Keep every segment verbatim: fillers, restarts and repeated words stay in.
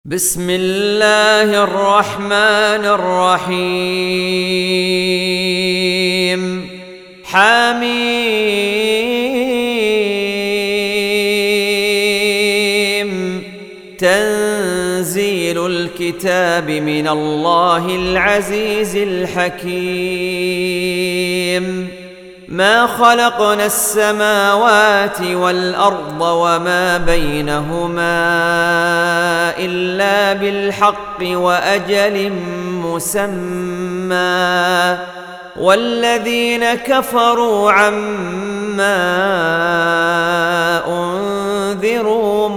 بسم الله الرحمن الرحيم حميم تنزيل الكتاب من الله العزيز الحكيم ما خلقنا السماوات والأرض وما بينهما إلا بالحق وأجل مسمى والذين كفروا عما أنذروا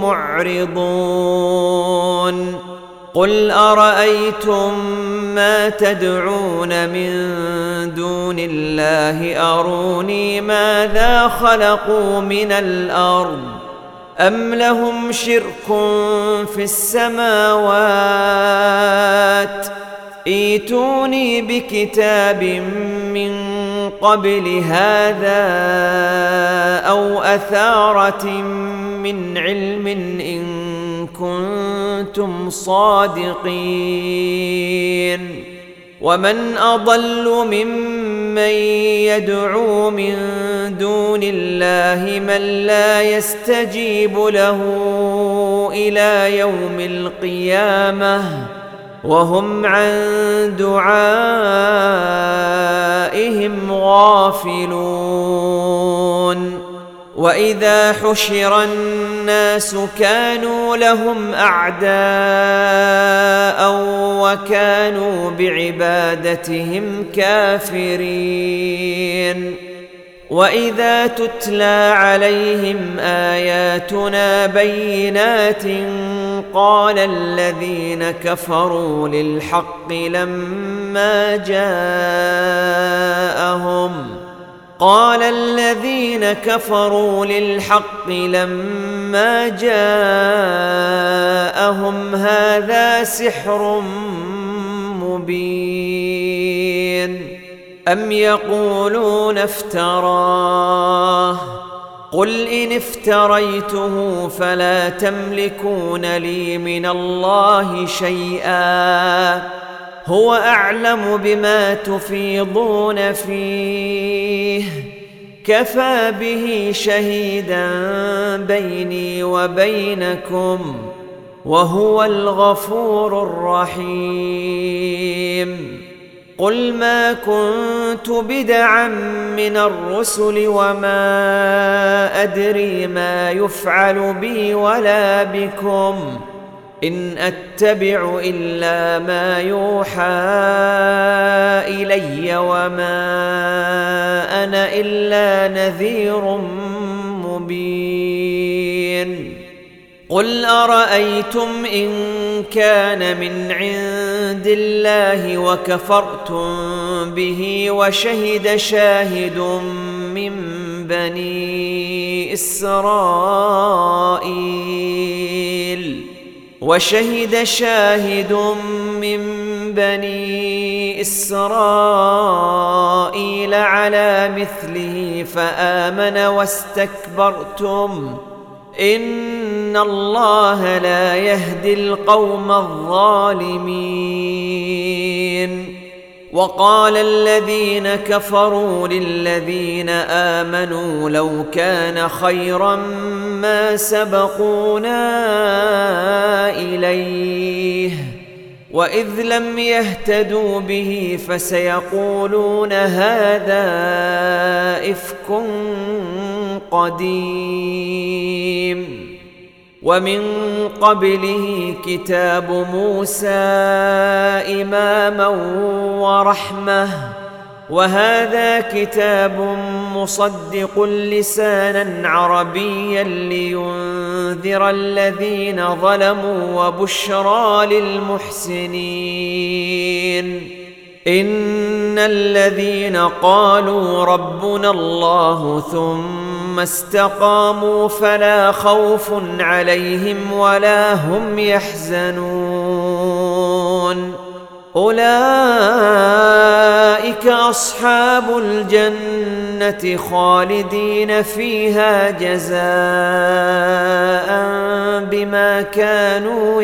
معرضون قل أرأيتم ما تدعون من دون الله أروني ماذا خلقوا من الأرض أم لهم شرك في السماوات ائتوني بكتاب من قبل هذا أو أثارة من علم إن كنتم صادقين ومن أضل ممن يدعو من دون الله من لا يستجيب له إلى يوم القيامة وهم عن دعائهم غافلون وإذا حشر الناس كانوا لهم أعداء وكانوا بعبادتهم كافرين وإذا تتلى عليهم آياتنا بينات قال الذين كفروا للحق لما جاءهم قال الذين كفروا للحق لما جاءهم هذا سحر مبين أم يقولون افتراه قل إن افتريته فلا تملكون لي من الله شيئا هو أعلم بما تفيضون فيه كفى به شهيدا بيني وبينكم وهو الغفور الرحيم قل ما كنت بدعا من الرسل وما أدري ما يفعل بي ولا بكم إن أتبع إلا ما يوحى إلي وما أنا إلا نذير مبين قل أرأيتم إن كان من عند الله وكفرتم به وشهد شاهد من بني إسرائيل وشهد شاهد من بني إسرائيل على مثله فآمن واستكبرتم إن الله لا يهدي القوم الظالمين وقال الذين كفروا للذين آمنوا لو كان خيرا ما سبقونا إليه وإذ لم يهتدوا به فسيقولون هذا إفك قديم ومن قبله كتاب موسى إماما ورحمة وهذا كتاب مصدق لسانا عربيا لينذر الذين ظلموا وبشرى للمحسنين إن الذين قالوا ربنا الله ثم استقاموا فلا خوف عليهم ولا هم يحزنون أولئك أصحاب الجنة خالدين فيها جزاء بما كانوا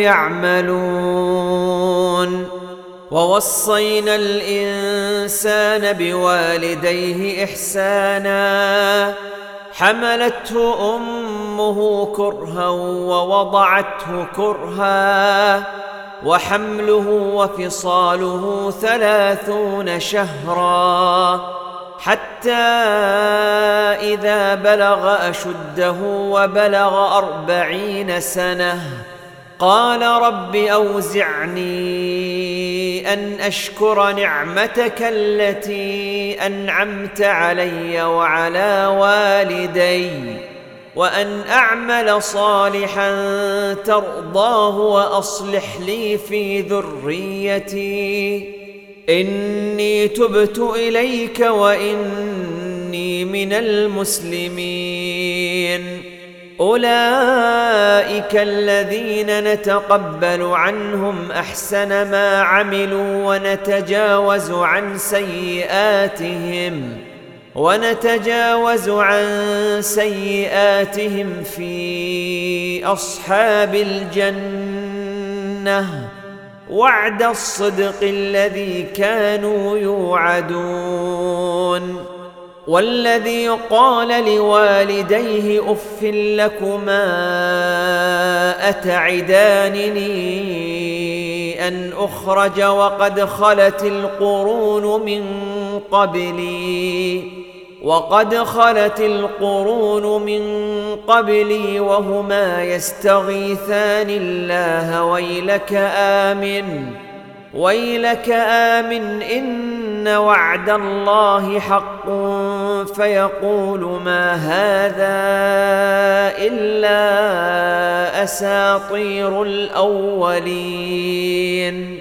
يعملون. ووصينا الإنسان بوالديه إحسانا حملته أمه كرها ووضعته كرها وحمله وفصاله ثلاثون شهرا حتى إذا بلغ أشده وبلغ أربعين سنة قال رب أوزعني أن أشكر نعمتك التي أنعمت علي وعلى والدي وأن أعمل صالحا ترضاه وأصلح لي في ذريتي إني تبت إليك وإني من المسلمين. أولئك الذين نتقبل عنهم أحسن ما عملوا ونتجاوز عن سيئاتهم ونتجاوز عن سيئاتهم في أصحاب الجنة وعد الصدق الذي كانوا يوعدون. والذي قال لوالديه أف لكما أتعدانني أن أخرج وقد خلت القرون من قبلي وقد خلت القرون من قبلي وهما يستغيثان الله ويلك آمن ويلك آمن إن وعد الله حق فيقول ما هذا إلا أساطير الأولين.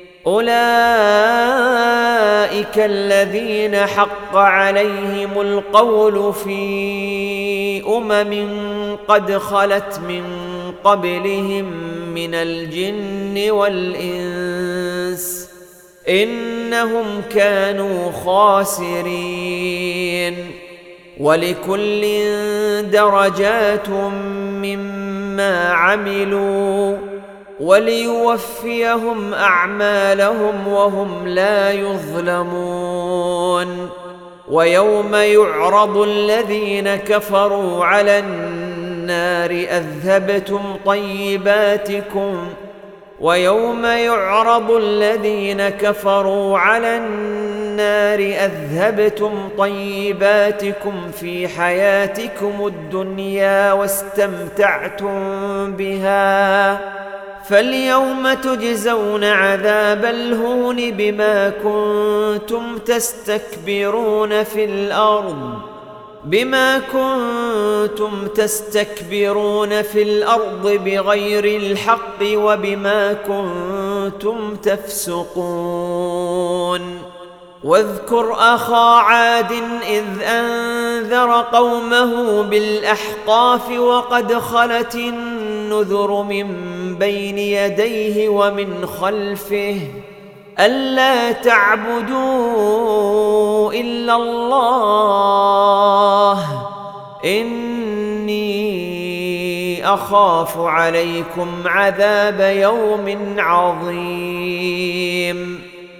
أولئك الذين حق عليهم القول في أمم قد خلت من قبلهم من الجن والإنس إنهم كانوا خاسرين. ولكل درجات مما عملوا وليوفيهم أعمالهم وهم لا يظلمون. ويوم يعرض الذين كفروا على النار أذهبتم طيباتكم ويوم يعرض الذين كفروا على النار أذهبتم طيباتكم في حياتكم الدنيا واستمتعتم بها فاليوم تجزون عذاب الهون بما كنتم تستكبرون في الأرض بما كنتم تستكبرون في الأرض بغير الحق وبما كنتم تفسقون. واذكر أخا عاد إذ أنذر قومه بالأحقاف وقد خلت النذر من بين يديه ومن خلفه ألا تعبدوا إلا الله إني أخاف عليكم عذاب يوم عظيم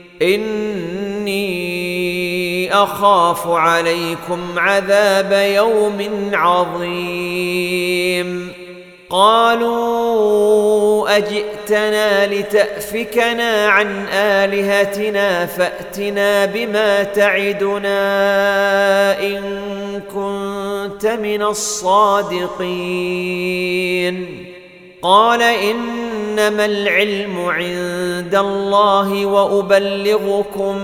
إني أخاف عليكم عذاب يوم عظيم. قالوا أجئتنا لتأفكنا عن آلهتنا فأتنا بما تعدنا إن كنت من الصادقين. قال إنما العلم عند الله وأبلغكم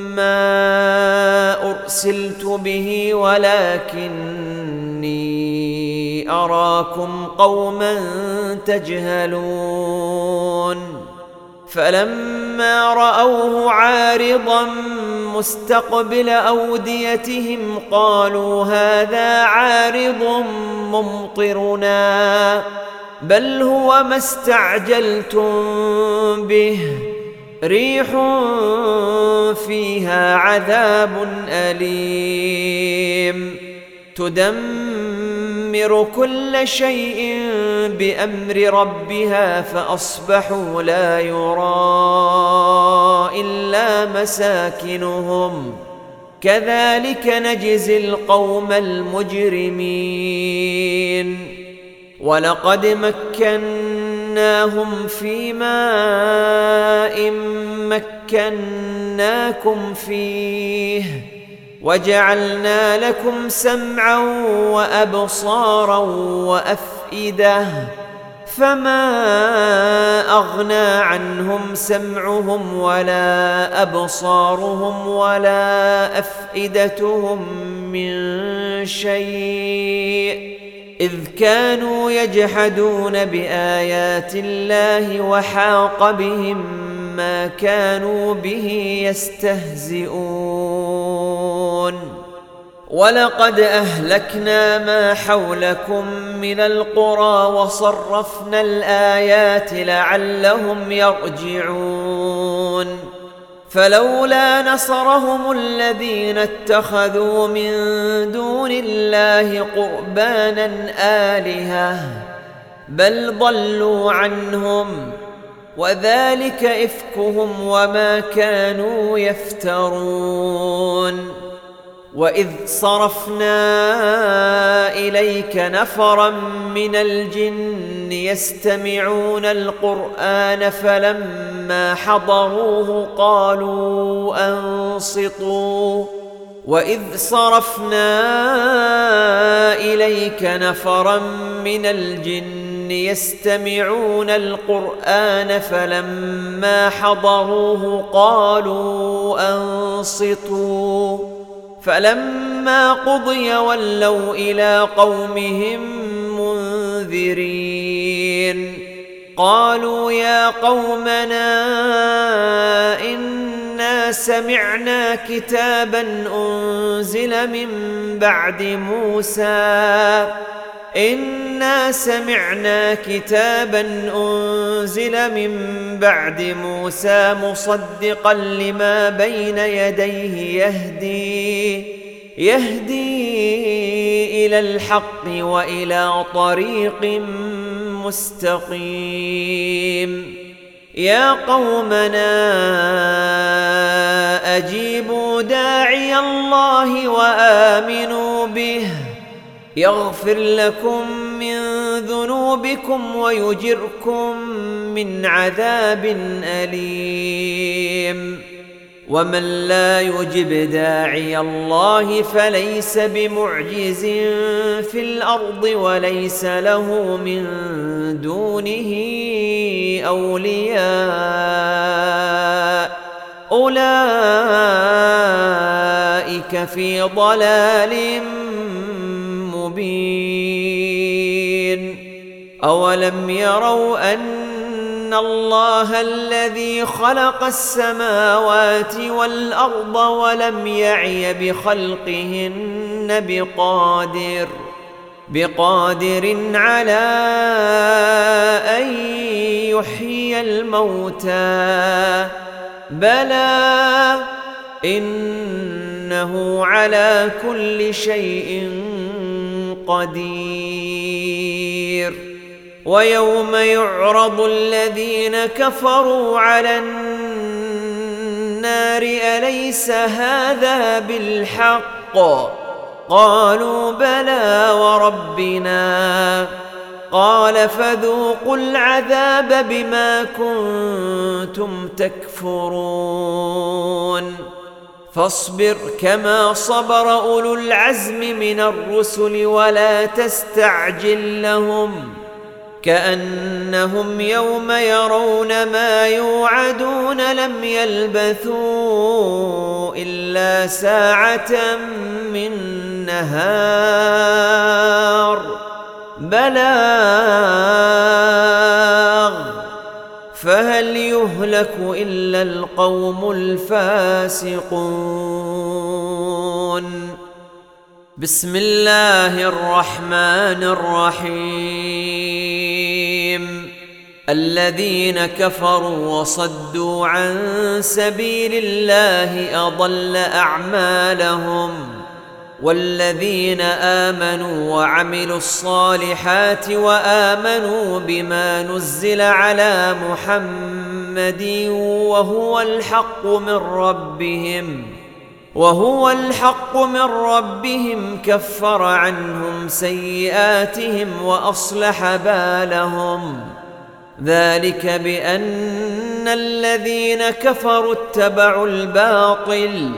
ما أرسلت به ولكني أراكم قوما تجهلون. فلما رأوه عارضا مستقبل أوديتهم قالوا هذا عارض ممطرنا بل هو ما استعجلتم به ريح فيها عذاب أليم تدمر كل شيء بأمر ربها فأصبحوا لا يرى إلا مساكنهم كذلك نجزي القوم المجرمين ولقد مكناهم في ماء مكناكم فيه وجعلنا لكم سمعا وأبصارا وأفئدة فما أغنى عنهم سمعهم ولا أبصارهم ولا أفئدتهم من شيء إذ كانوا يجحدون بآيات الله وحاق بهم ما كانوا به يستهزئون ولقد أهلكنا ما حولكم من القرى وصرفنا الآيات لعلهم يرجعون فلولا نصرهم الذين اتخذوا من دون الله قربانا آلهة بل ضلوا عنهم وذلك إفكهم وما كانوا يفترون وإذ صرفنا إليك نفرا من الجن يستمعون القرآن فلما حضروه قالوا أنصتوا وإذ صرفنا إليك نفرا من الجن يستمعون القرآن فلما حضروه قالوا أنصتوا فلما قضي ولوا إلى قومهم منذرين قالوا يا قومنا إنا سمعنا كتابا أنزل من بعد موسى إنا سمعنا كتابا أنزل من بعد موسى مصدقا لما بين يديه يهدي يهدي إلى الحق وإلى طريق مستقيم يا قومنا أجيبوا داعي الله وآمنوا به يغفر لكم من ذنوبكم ويجركم من عذاب أليم ومن لا يجب داعي الله فليس بمعجز في الأرض وليس له من دونه أولياء أولئك في ضلال مبين أولم يروا أن الله الذي خلق السماوات والأرض ولم يعي بخلقهن بقادر بقادر على أن يحيي الموتى بلى إنه على كل شيء قدير ويوم يعرض الذين كفروا على النار أليس هذا بالحق قالوا بلى وربنا قال فذوقوا العذاب بما كنتم تكفرون فاصبر كما صبر أولو العزم من الرسل ولا تستعجل لهم كأنهم يوم يرون ما يوعدون لم يلبثوا إلا ساعة من نهار بلاغ فهل يهلك إلا القوم الفاسقون بسم الله الرحمن الرحيم الذين كفروا وصدوا عن سبيل الله أضل أعمالهم والذين آمنوا وعملوا الصالحات وآمنوا بما نزل على محمد وهو الحق من ربهم وهو الحق من ربهم كفر عنهم سيئاتهم وأصلح بالهم ذلك بأن الذين كفروا اتبعوا الباطل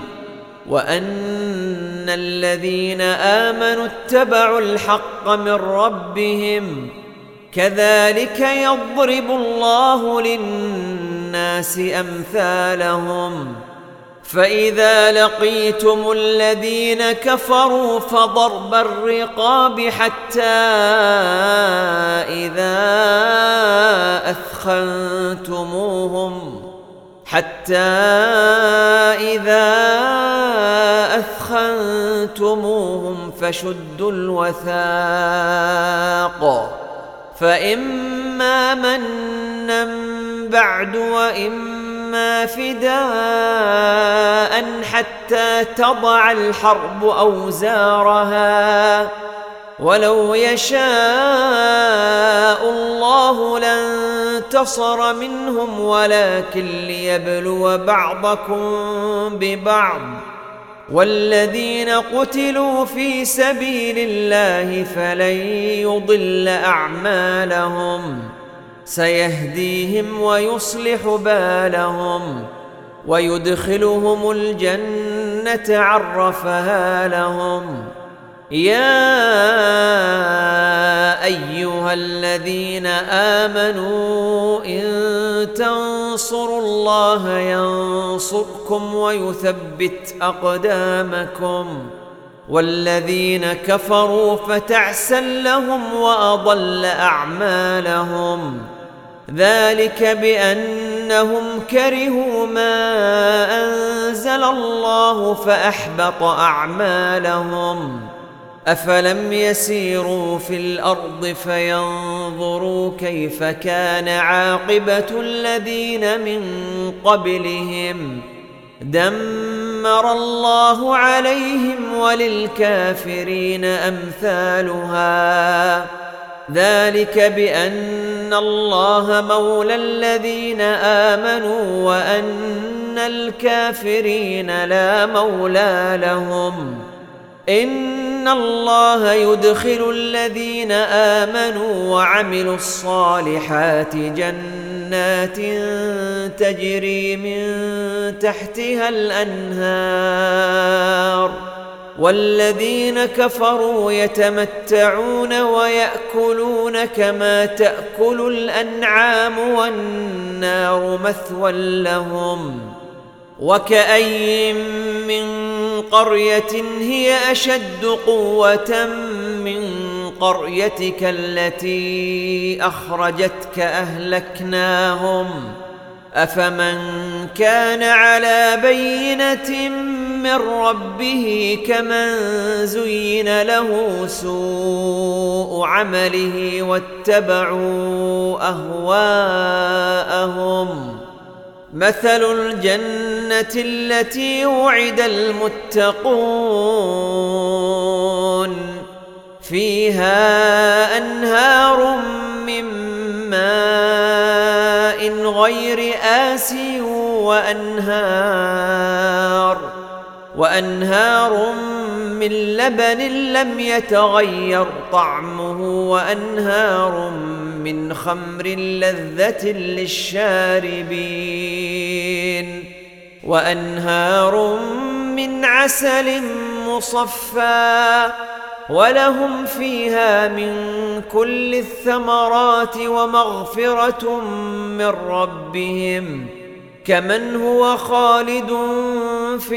وأن الذين آمنوا اتبعوا الحق من ربهم كذلك يضرب الله للناس أمثالهم فإذا لقيتم الذين كفروا فضرب الرقاب حتى إذا أثخنتموهم حتى إذا أثخنتموهم فشدوا الوثاق فإما منا بعد وإما فداء حتى تضع الحرب أوزارها ولو يشاء الله لانتصر منهم ولكن ليبلو بعضكم ببعض والذين قتلوا في سبيل الله فلن يضل أعمالهم سيهديهم ويصلح بالهم ويدخلهم الجنة عرفها لهم يا أيها الذين آمنوا إن تنصروا الله ينصركم ويثبت أقدامكم والذين كفروا فتعسا لهم وأضل أعمالهم ذلك بأنهم كرهوا ما أنزل الله فأحبط أعمالهم أفلم يسيروا في الأرض فينظروا كيف كان عاقبة الذين من قبلهم دمر الله عليهم وللكافرين أمثالها ذلك بأن الله مولى الذين آمنوا وأن الكافرين لا مولى لهم إن الله يدخل الذين آمنوا وعملوا الصالحات جنات تجري من تحتها الأنهار والذين كفروا يتمتعون ويأكلون كما تأكل الأنعام والنار مثوى لهم وكأي من قرية هي أشد قوة من قريتك التي أخرجتك أهلكناهم أفمن كان على بينة من ربه كمن زين له سوء عمله واتبعوا أهواءهم مثل الجنة التي وعد المتقون فيها أنهار من ماء غير آسٍ وأنهار وأنهار من لبن لم يتغير طعمه وأنهار من خمر لذة للشاربين وأنهار من عسل مصفى ولهم فيها من كل الثمرات ومغفرة من ربهم كمن هو خالد في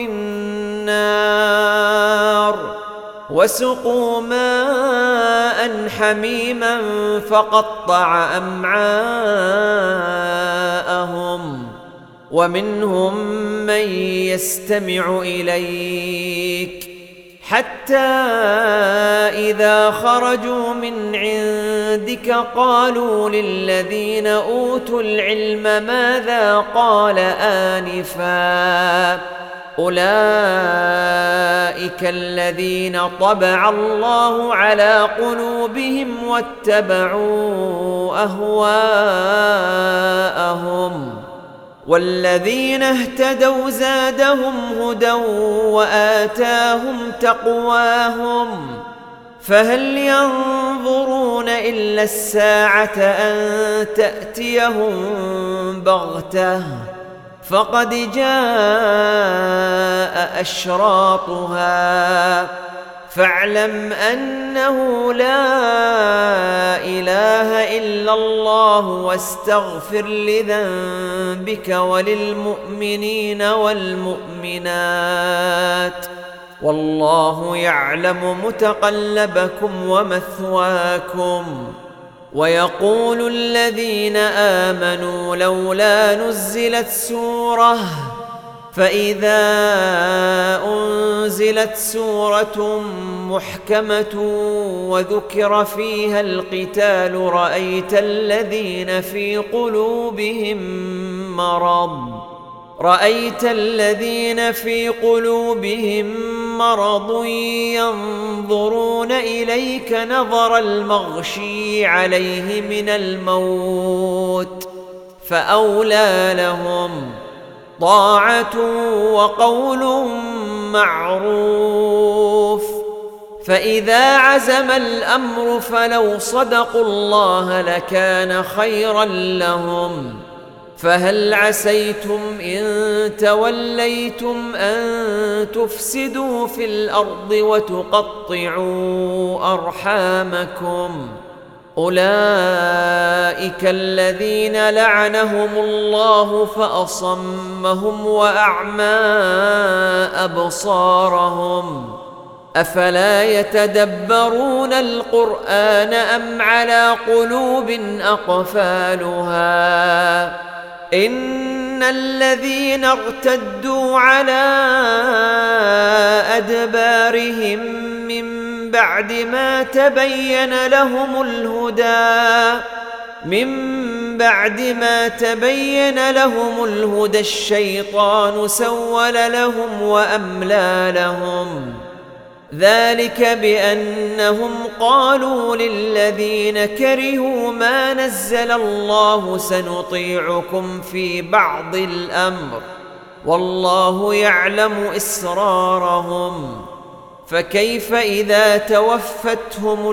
النار وسقوا ماء حميما فقطع أمعاءهم ومنهم من يستمع إليك حتى إذا خرجوا من عندك قالوا للذين أوتوا العلم ماذا قال آنفا أولئك الذين طبع الله على قلوبهم واتبعوا أهواءهم والذين اهتدوا زادهم هدى وآتاهم تقواهم فهل ينظرون إلا الساعة أن تأتيهم بغتة فقد جاء أشراطها فاعلم أنه لا إله إلا الله واستغفر لذنبك وللمؤمنين والمؤمنات والله يعلم متقلبكم ومثواكم. ويقول الذين آمنوا لولا نزلت سورة فإذا أنزلت سورة محكمة وذكر فيها القتال رأيت الذين في قلوبهم مرض رأيت الذين في قلوبهم مرض ينظرون إليك نظر المغشي عليه من الموت فأولى لهم طاعة وقول معروف. فإذا عزم الأمر فلو صدقوا الله لكان خيرا لهم. فهل عسيتم إن توليتم أن تفسدوا في الأرض وتقطعوا أرحامكم أولئك الذين لعنهم الله فأصمهم وأعمى أبصارهم أفلا يتدبرون القرآن أم على قلوب أقفالها إن الذين ارتدوا على أدبارهم من بعد ما تبين لهم الهدى من بعد ما تبين لهم الهدى الشيطان سول لهم وأملى لهم ذلك بأنهم قالوا للذين كرهوا ما نزل الله سنطيعكم في بعض الأمر والله يعلم إسرارهم فكيف إذا توفتهم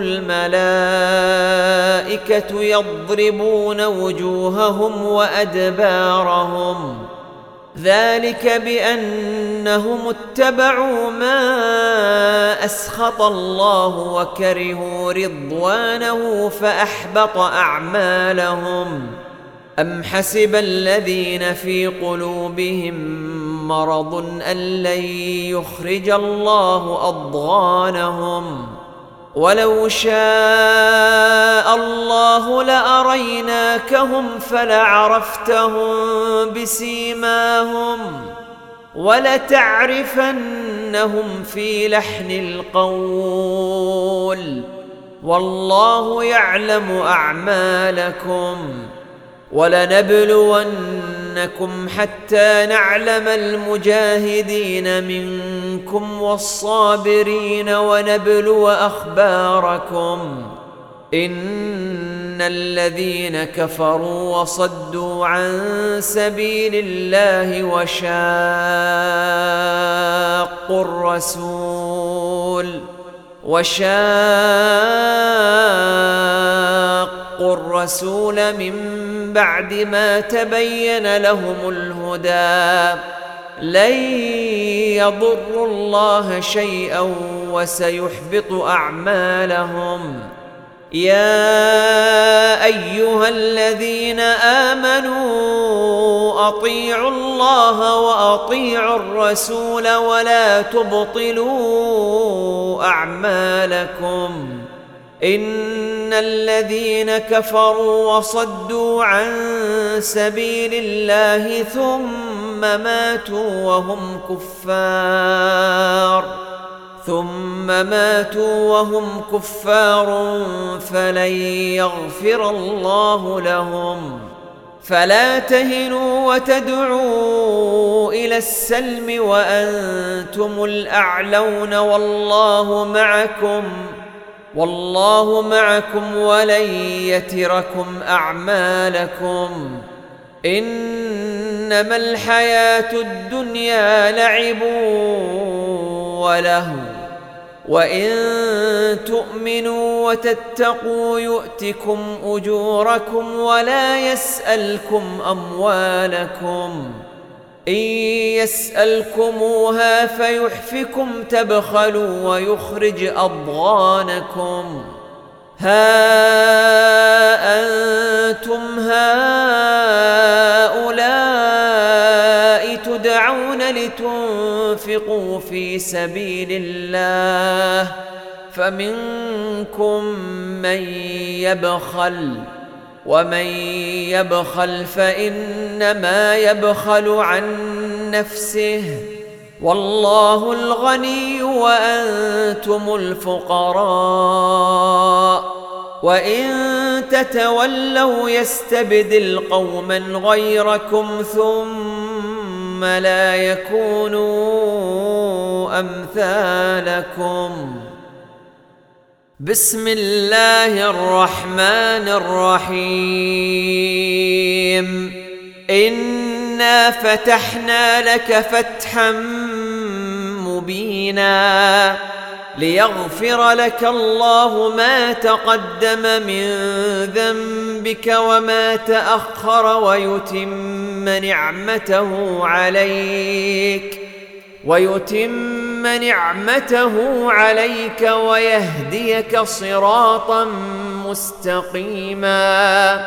الملائكة يضربون وجوههم وأدبارهم ذلك بأنهم اتبعوا ما أسخط الله وكرهوا رضوانه فأحبط أعمالهم أم حسب الذين في قلوبهم مرض أن لن يخرج الله أضغانهم ولو شاء الله لأريناكهم فلعرفتهم بسيماهم ولتعرفنهم في لحن القول والله يعلم أعمالكم ولنبلونكم حتى نعلم المجاهدين منكم والصابرين ونبلو أخباركم إن الذين كفروا وصدوا عن سبيل الله وشاقوا الرسول وشاقوا الرسول من بعد ما تبين لهم الهدى لن يضروا الله شيئا وسيحبط أعمالهم يا أيها الذين آمنوا أطيعوا الله وأطيعوا الرسول ولا تبطلوا أعمالكم إن الذين كفروا وصدوا عن سبيل الله ثم ماتوا وهم كفار ثم ماتوا وهم كفار فلن يغفر الله لهم. فلا تهنوا وتدعوا إلى السلم وأنتم الأعلون والله معكم والله معكم ولن يتركم أعمالكم. إنما الحياة الدنيا لعب ولهو وإن تؤمنوا وتتقوا يؤتكم أجوركم ولا يسألكم أموالكم. إن يسألكموها فيحفكم تبخلوا ويخرج أضغانكم. ها أنتم هؤلاء تدعون لتنفقوا في سبيل الله فمنكم من يبخل ومن يبخل فإنما يبخل عن نفسه والله الغني وأنتم الفقراء وإن تتولوا يستبدل قوما غيركم ثم لا يكونوا أمثالكم. بسم الله الرحمن الرحيم. إنا فتحنا لك فتحا مبينا ليغفر لك الله ما تقدم من ذنبك وما تأخر ويتم نعمته عليك ويتم نعمته عليك ويهديك صراطا مستقيما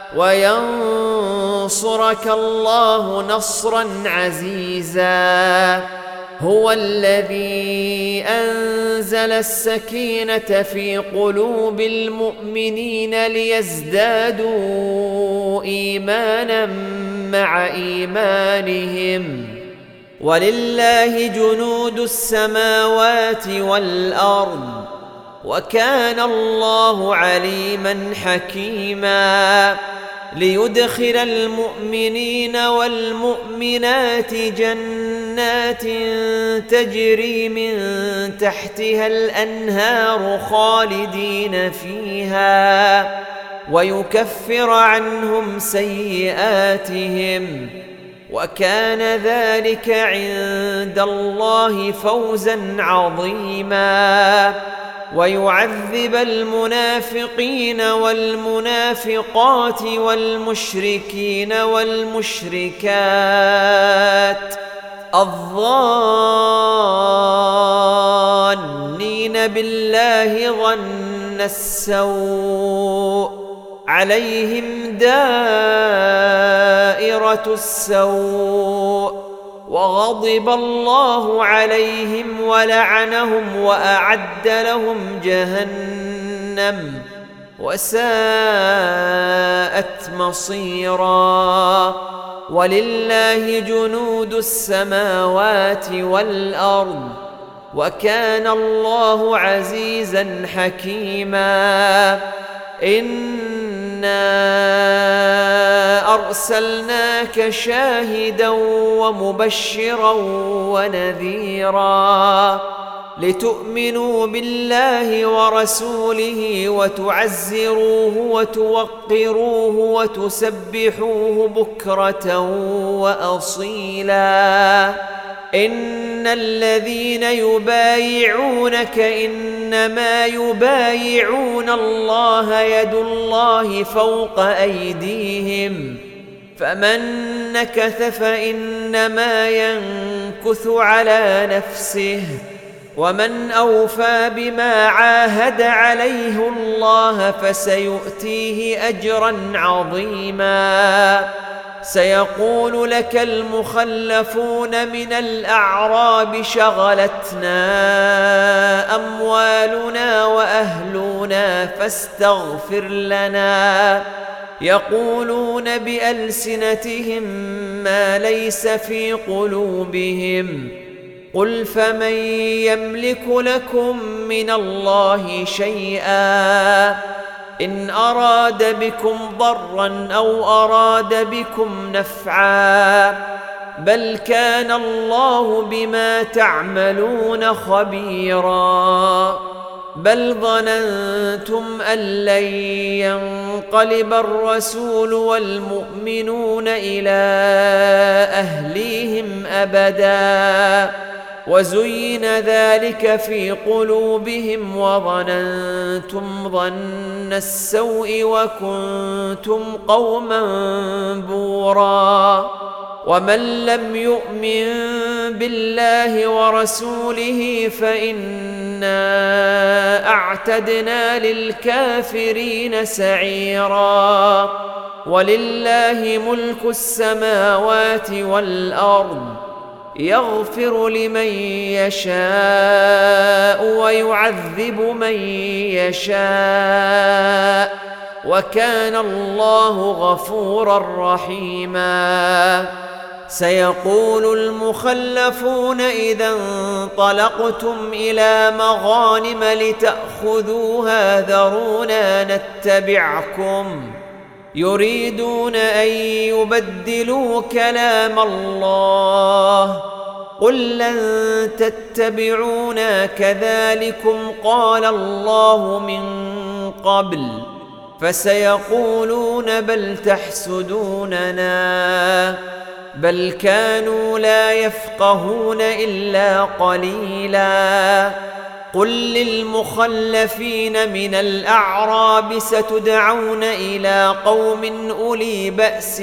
وينصرك الله نصرا عزيزا. هو الذي أنزل السكينة في قلوب المؤمنين ليزدادوا إيمانا مع إيمانهم ولله جنود السماوات والأرض وكان الله عليما حكيما. ليدخل المؤمنين والمؤمنات جنات تجري من تحتها الأنهار خالدين فيها ويكفر عنهم سيئاتهم وكان ذلك عند الله فوزا عظيما. ويعذب المنافقين والمنافقات والمشركين والمشركات الظانين بالله ظن السوء عليهم دائرة السوء وغضب الله عليهم ولعنهم وأعد لهم جهنم وساءت مصيرا. ولله جنود السماوات والأرض وكان الله عزيزا حكيما. إنا أرسلناك شاهدا ومبشرا ونذيرا لتؤمنوا بالله ورسوله وتعزروه وتوقروه وتسبحوه بكرة وأصيلا. إن الذين يبايعونك إنما يبايعون الله يد الله فوق أيديهم فمن نكث فإنما ينكث على نفسه ومن أوفى بما عاهد عليه الله فسيؤتيه أجرا عظيما. سيقول لك المخلفون من الأعراب شغلتنا أموالنا وأهلنا فاستغفر لنا يقولون بألسنتهم ما ليس في قلوبهم قل فمن يملك لكم من الله شيئا إن أراد بكم ضرا أو أراد بكم نفعا بل كان الله بما تعملون خبيرا بل ظننتم أن لن ينقلب الرسول والمؤمنون إلى أهليهم أبدا وزين ذلك في قلوبهم وظننتم ظن السوء وكنتم قوما بورا ومن لم يؤمن بالله ورسوله فإنا أعتدنا للكافرين سعيرا ولله ملك السماوات والأرض يغفر لمن يشاء ويعذب من يشاء وكان الله غفورا رحيما سيقول المخلفون إذا انطلقتم إلى مغانم لتأخذوها ذرونا نتبعكم يريدون أن يبدلوا كلام الله قل لن تتبعونا كذلكم قال الله من قبل فسيقولون بل تحسدوننا بل كانوا لا يفقهون إلا قليلا قل للمخلفين من الأعراب ستدعون إلى قوم أولي بأس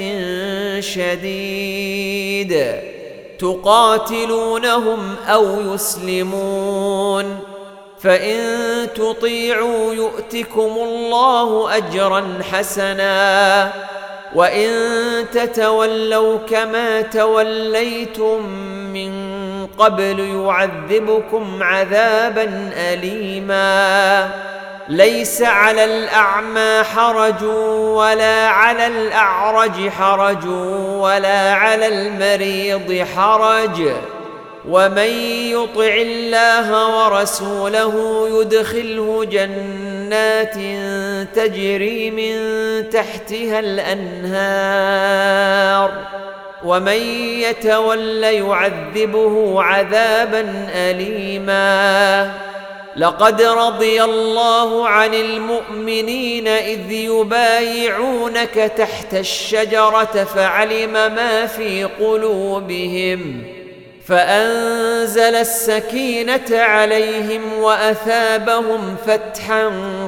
شديد تقاتلونهم أو يسلمون فإن تطيعوا يؤتكم الله أجرا حسنا وإن تتولوا كما توليتم من قبل يعذبكم عذابا أليما ليس على الأعمى حرج ولا على الأعرج حرج ولا على المريض حرج ومن يطع الله ورسوله يدخله جنات تجري من تحتها الأنهار ومن يتول يعذبه عذابا أليما لقد رضي الله عن المؤمنين إذ يبايعونك تحت الشجرة فعلم ما في قلوبهم فأنزل السكينة عليهم وأثابهم فتحا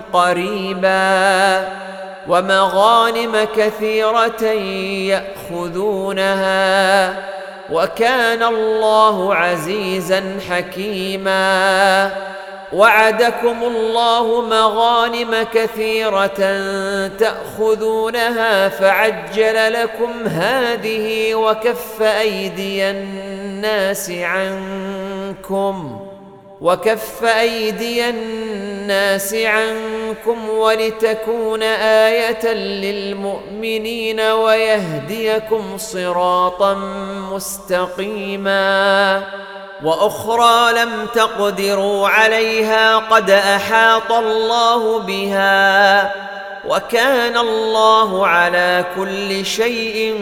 قريبا ومغانم كثيرة يأخذونها وكان الله عزيزا حكيما وعدكم الله مغانم كثيرة تأخذونها فعجل لكم هذه وكف أيدي الناس عنكم وكف أيدي الناس عنكم ولتكون آية للمؤمنين ويهديكم صراطا مستقيما وأخرى لم تقدروا عليها قد أحاط الله بها وكان الله على كل شيء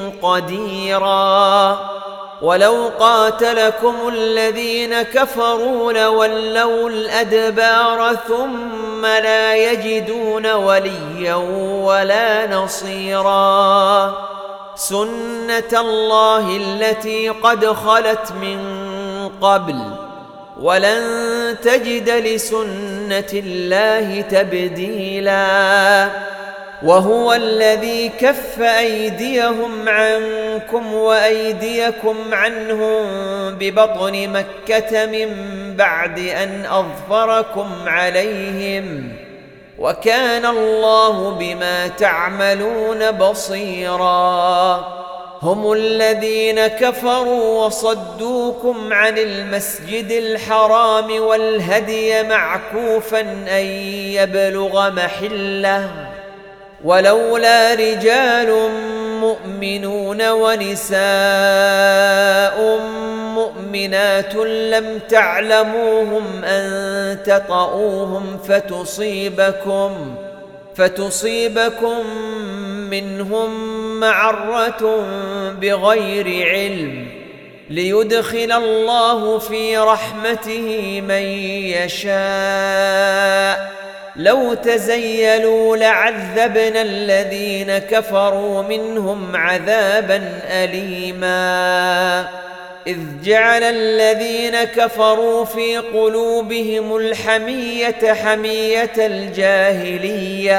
قديرا ولو قاتلكم الذين كفروا لولوا الأدبار ثم لا يجدون وليا ولا نصيرا سنة الله التي قد خلت من قبل ولن تجد لسنة الله تبديلا وهو الذي كف أيديهم عنكم وأيديكم عنهم ببطن مكة من بعد أن أظفركم عليهم وكان الله بما تعملون بصيرا هم الذين كفروا وصدوكم عن المسجد الحرام والهدي معكوفا أن يبلغ محله ولولا رجال مؤمنون ونساء مؤمنون مؤمنات لم تعلموهم أن تطؤوهم فتصيبكم فتصيبكم منهم معرة بغير علم ليدخل الله في رحمته من يشاء. لو تزيلوا لعذبنا الذين كفروا منهم عذابا أليما. إذ جعل الذين كفروا في قلوبهم الحمية حمية الجاهلية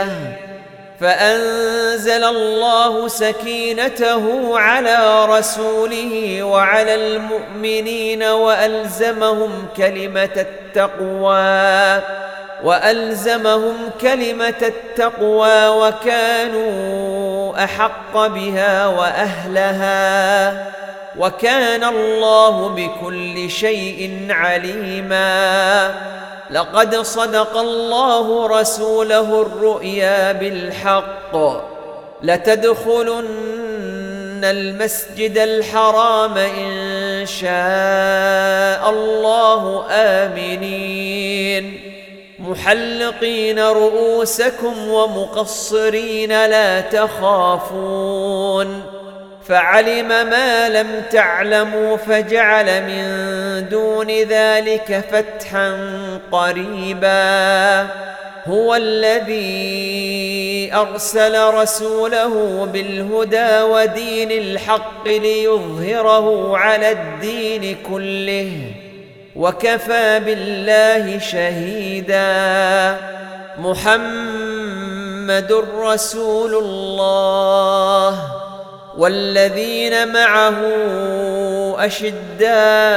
فأنزل الله سكينته على رسوله وعلى المؤمنين وألزمهم كلمة التقوى وألزمهم كلمة التقوى وكانوا أحق بها وأهلها وكان الله بكل شيء عليما. لقد صدق الله رسوله الرؤيا بالحق لتدخلن المسجد الحرام إن شاء الله آمنين محلقين رؤوسكم ومقصرين لا تخافون فعلم ما لم تعلموا فجعل من دون ذلك فتحا قريبا. هو الذي أرسل رسوله بالهدى ودين الحق ليظهره على الدين كله وكفى بالله شهيدا. محمد رسول الله والذين معه أشداء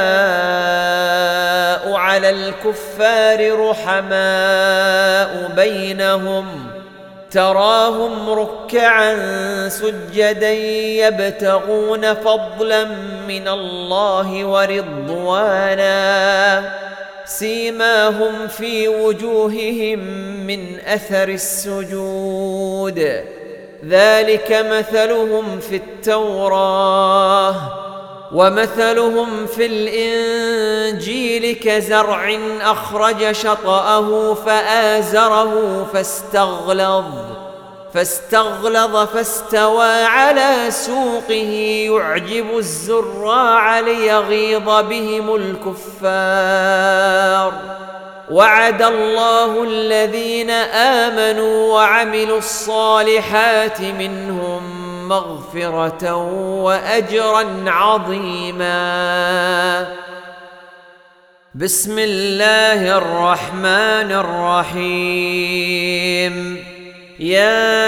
على الكفار رحماء بينهم تراهم ركعا سجدا يبتغون فضلا من الله ورضوانا سيماهم في وجوههم من أثر السجود ذلك مثلهم في التوراة ومثلهم في الإنجيل كزرع أخرج شطأه فآزره فاستغلظ فاستغلظ فاستوى على سوقه يعجب الزراع ليغيظ بهم الكفار. وعد الله الذين آمنوا وعملوا الصالحات منهم مغفرة وأجرا عظيما. بسم الله الرحمن الرحيم. يا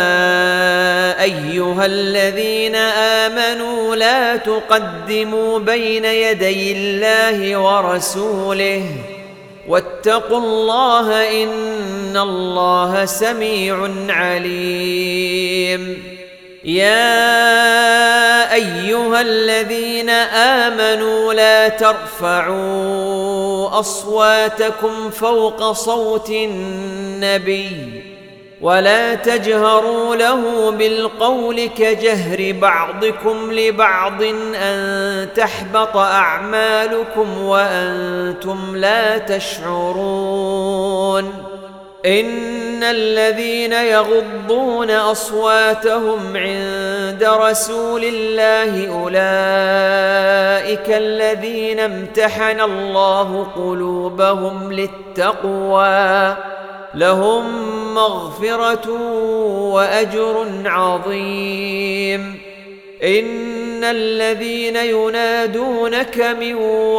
أيها الذين آمنوا لا تقدموا بين يدي الله ورسوله واتقوا الله إن الله سميع عليم. يا أيها الذين آمنوا لا ترفعوا أصواتكم فوق صوت النبي ولا تجهروا له بالقول كجهر بعضكم لبعض أن تحبط أعمالكم وأنتم لا تشعرون. إن الذين يغضون أصواتهم عند رسول الله أولئك الذين امتحن الله قلوبهم للتقوى لهم مغفرة وأجر عظيم. إن الذين ينادونك من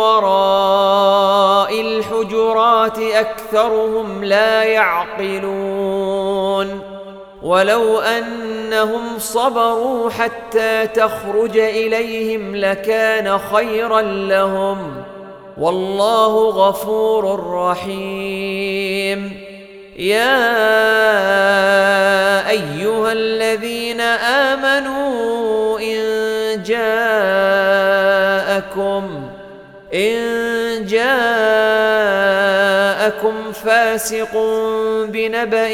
وراء الحجرات أكثرهم لا يعقلون. ولو أنهم صبروا حتى تخرج إليهم لكان خيرا لهم والله غفور رحيم. يا أيها الذين آمنوا إن جاءكم إن جاءكم فاسق بنبأ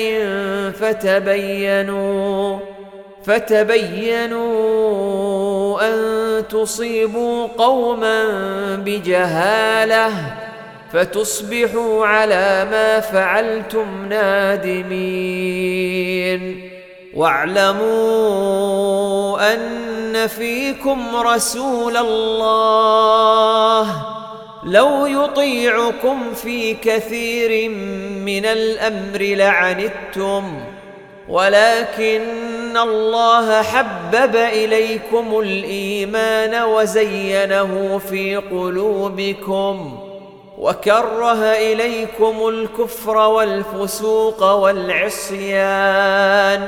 فتبينوا فتبينوا أن تصيبوا قوما بجهالة فتصبحوا على ما فعلتم نادمين. واعلموا أن فيكم رسول الله لو يطيعكم في كثير من الأمر لعنتم، ولكن الله حبب إليكم الإيمان وزينه في قلوبكم وكره إليكم الكفر والفسوق والعصيان،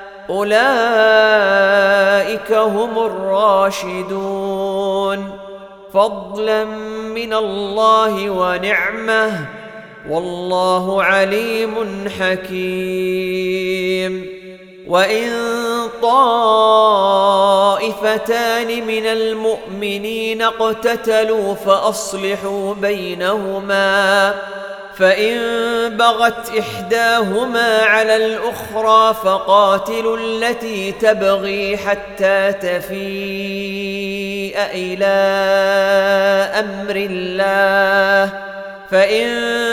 أولئك هم الراشدون، فضلا من الله ونعمه، والله عليم حكيم. وإن طائفتان من المؤمنين اقتتلوا فأصلحوا بينهما، فإن بغت إحداهما على الأخرى فقاتلوا التي تبغي حتى تفيء إلى أمر الله، فإن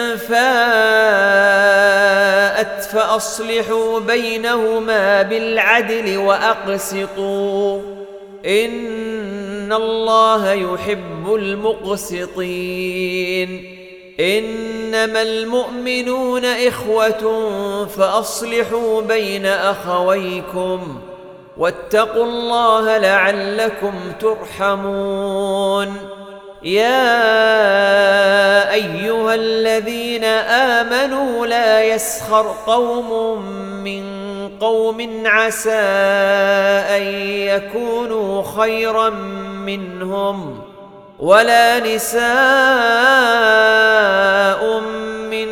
فاءت فأصلحوا بينهما بالعدل وأقسطوا، إن الله يحب المقسطين. إنما المؤمنون إخوة فأصلحوا بين أخويكم واتقوا الله لعلكم ترحمون. يا أيها الذين آمنوا لا يسخر قوم من قوم عسى أن يكونوا خيرا منهم، ولا نساء من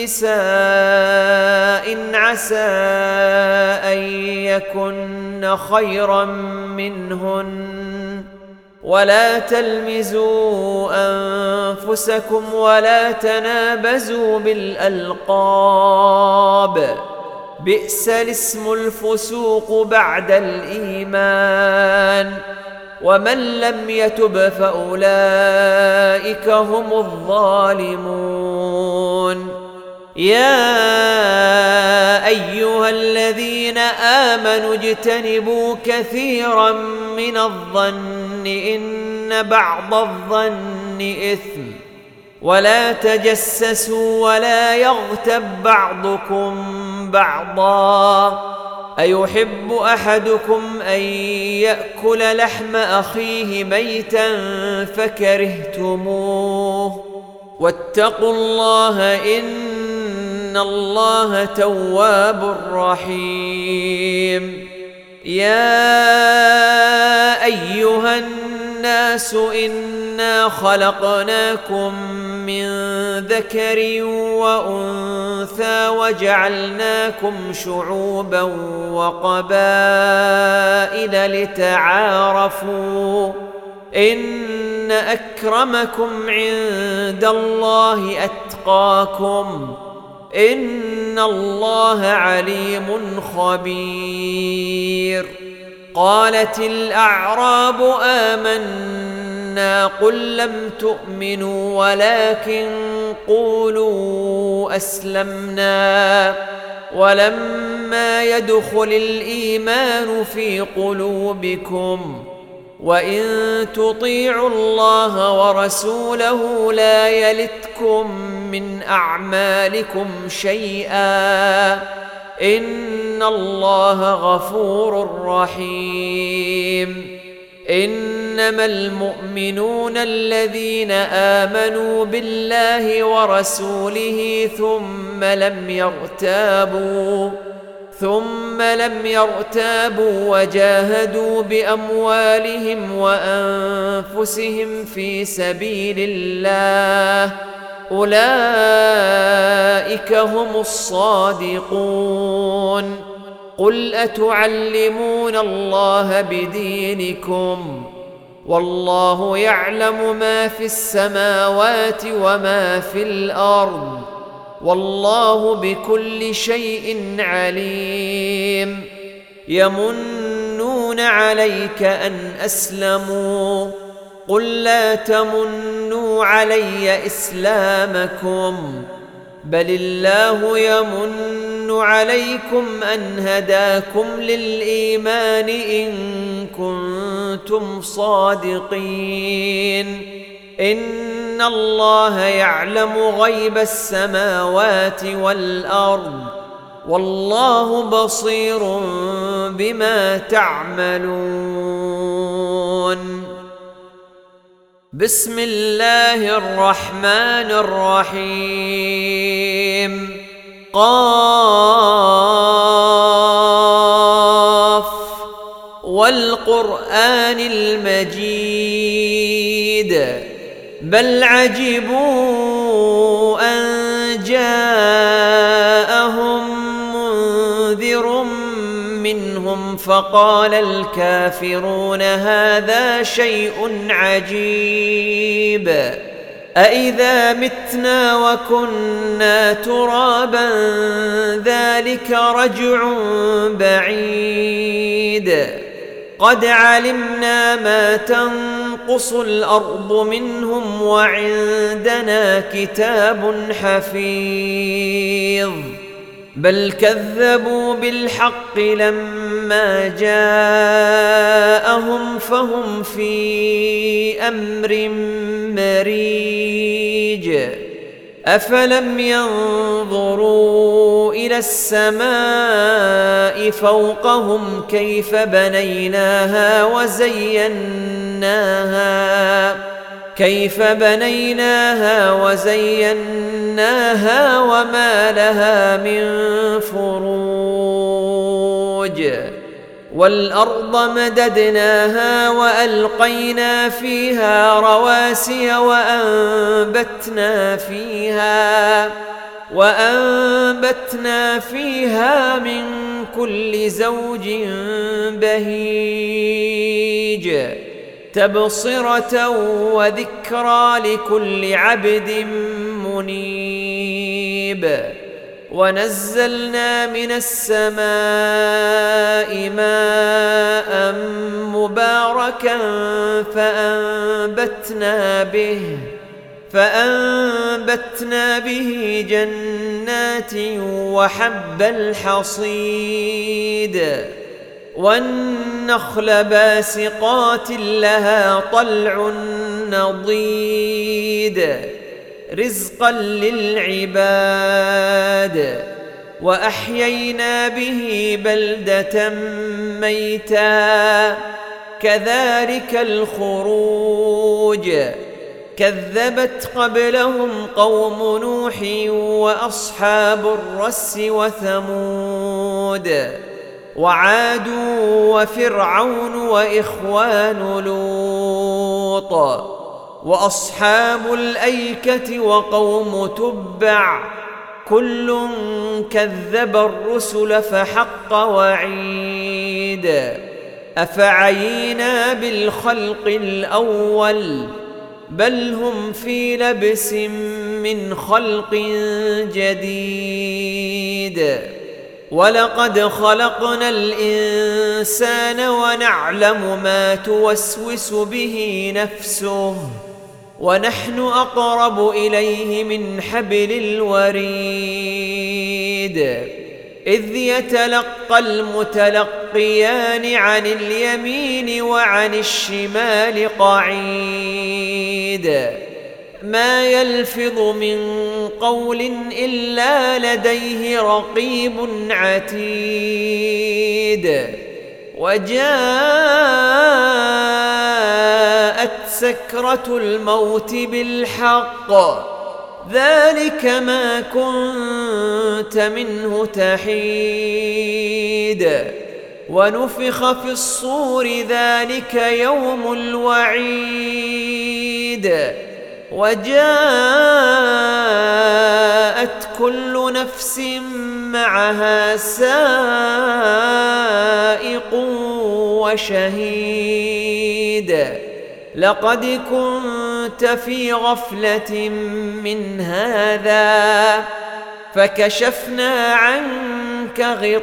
نساء عسى أن يكن خيرا منهن، ولا تلمزوا أنفسكم ولا تنابزوا بالألقاب، بئس الاسم الفسوق بعد الإيمان، ومن لم يتب فأولئك هم الظالمون. يا أيها الذين آمنوا اجتنبوا كثيرا من الظن إن بعض الظن إثم، ولا تجسسوا ولا يغتب بعضكم بعضا، أيحب أحدكم أن يأكل لحم أخيه ميتا فكرهتموه، واتقوا الله إن الله تواب رحيم. يا أيها الناس إنا خلقناكم من ذكر وأنثى وجعلناكم شعوبا وقبائل لتعارفوا، إن أكرمكم عند الله أتقاكم، إن الله عليم خبير. قالت الأعراب آمنا، قل لم تؤمنوا ولكن قولوا أسلمنا ولما يدخل الإيمان في قلوبكم، وإن تطيعوا الله ورسوله لا يلتكم من أعمالكم شيئا، إن الله غفور رحيم. إنما المؤمنون الذين آمنوا بالله ورسوله ثم لم يرتابوا ثم لم يرتابوا وجاهدوا بأموالهم وأنفسهم في سبيل الله، أولئك هم الصادقون. قل أتعلمون الله بدينكم والله يعلم ما في السماوات وما في الأرض، والله بكل شيء عليم. يمنون يمنون عليك أن أسلموا قل لا تمنوا علي إسلامكم بل الله يمن عليكم أن هداكم للإيمان إن كنتم صادقين إن الله يعلم غيب السماوات والأرض والله بصير بما تعملون. بسم الله الرحمن الرحيم. قاف والقرآن المجيد بل عجبوا أن جاءهم منذر منهم فقال الكافرون هذا شيء عجيب أإذا متنا وكنا ترابا ذلك رجع بعيد قد علمنا ما تنقص الأرض منهم وعندنا كتاب حفيظ بل كذبوا بالحق لما جاءهم فهم في أمر مريج أفلم ينظروا إلى السماء فوقهم كيف بنيناها وزيناها كيف بنيناها وزيناها وما لها من فروج والأرض مددناها وألقينا فيها رواسي وأنبتنا فيها وأنبتنا فيها من كل زوج بهيج تبصرة وذكرى لكل عبد منيب ونزلنا من السماء ماء مباركا فأنبتنا به فأنبتنا به جنات وحب الحصيد والنخل باسقات لها طلع نضيد رزقا للعباد وأحيينا به بلدة ميتا كذلك الخروج كذبت قبلهم قوم نوح وأصحاب الرس وثمود وعاد وفرعون وإخوان لوط وأصحاب الأيكة وقوم تبع كل كذب الرسل فحق وعيد أفعينا بالخلق الأول بل هم في لبس من خلق جديد ولقد خلقنا الإنسان ونعلم ما توسوس به نفسه ونحن أقرب إليه من حبل الوريد إذ يتلقى المتلقيان عن اليمين وعن الشمال قعيد ما يلفظ من قول إلا لديه رقيب عتيد وجاءت سكرة الموت بالحق ذلك ما كنت منه تحيد ونفخ في الصور ذلك يوم الوعيد وجاءت كل نفس معها سائق وشهيد لقد كنت في غفلة من هذا فكشفنا عنك عنك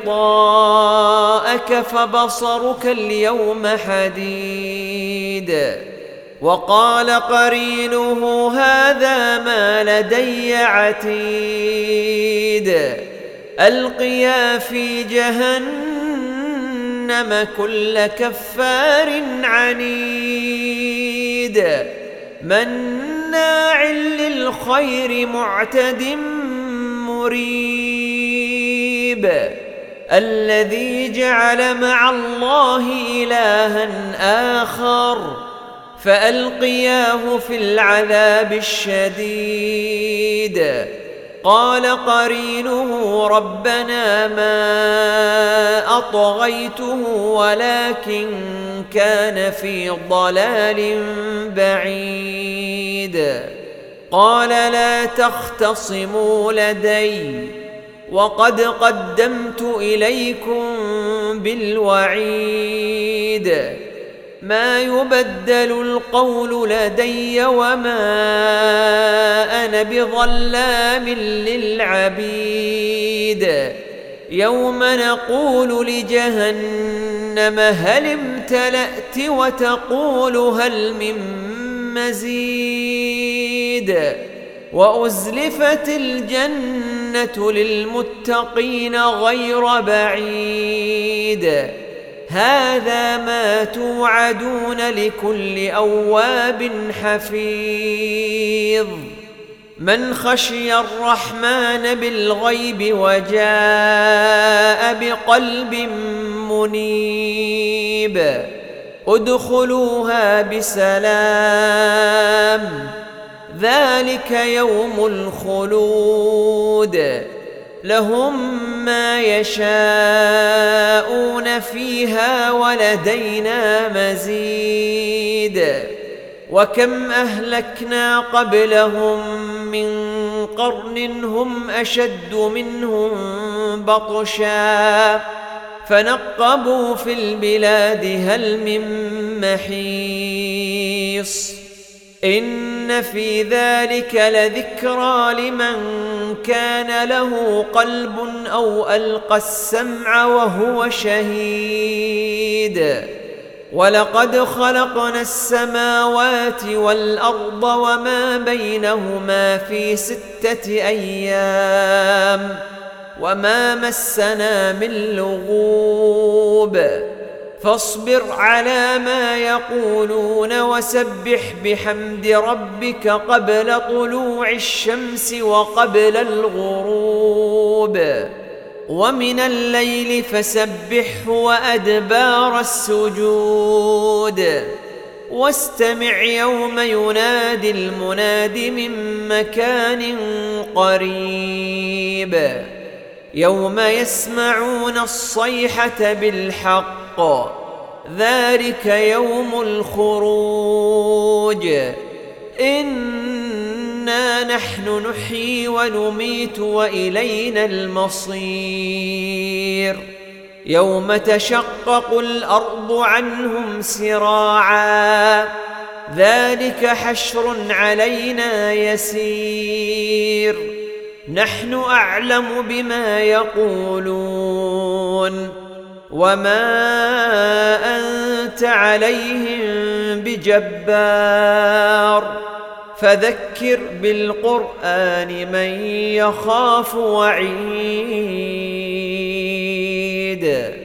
غطاءك فبصرك اليوم حديد. وقال قرينه هذا ما لدي عتيد. ألقيا في جهنم كل كفار عنيد مناع للخير معتد مريب. الذي جعل مع الله إلها آخر فألقياه في العذاب الشديد. قال قرينه ربنا ما أطغيته ولكن كان في ضلال بعيد. قال لا تختصموا لدي وقد قدمت إليكم بالوعيد. ما يبدل القول لدي وما أنا بظلام للعبيد. يوم نقول لجهنم هل امتلأت وتقول هل من مزيد. وأزلفت الجنة للمتقين غير بعيد. هذا ما توعدون لكل أواب حفيظ. من خشي الرحمن بالغيب وجاء بقلب منيب ادخلوها بسلام ذلك يوم الخلود. لهم ما يشاءون فيها ولدينا مزيد. وكم أهلكنا قبلهم من قرن هم أشد منهم بطشا فنقبوا في البلاد هل من محيص. إن في ذلك لذكرى لمن كان له قلب أو ألقى السمع وهو شهيد. ولقد خلقنا السماوات والأرض وما بينهما في ستة أيام وما مسنا من لغوب. فاصبر على ما يقولون وسبح بحمد ربك قبل طلوع الشمس وقبل الغروب ومن الليل فسبحه وأدبار السجود. واستمع يوم ينادي المناد من مكان قريب. يوم يسمعون الصيحة بالحق ذلك يوم الخروج. إنا نحن نحيي ونميت وإلينا المصير. يوم تشقق الأرض عنهم سراعا ذلك حشر علينا يسير. نحن أعلم بما يقولون وما أنت عليهم بجبار. فذكر بالقرآن من يخاف وعيد.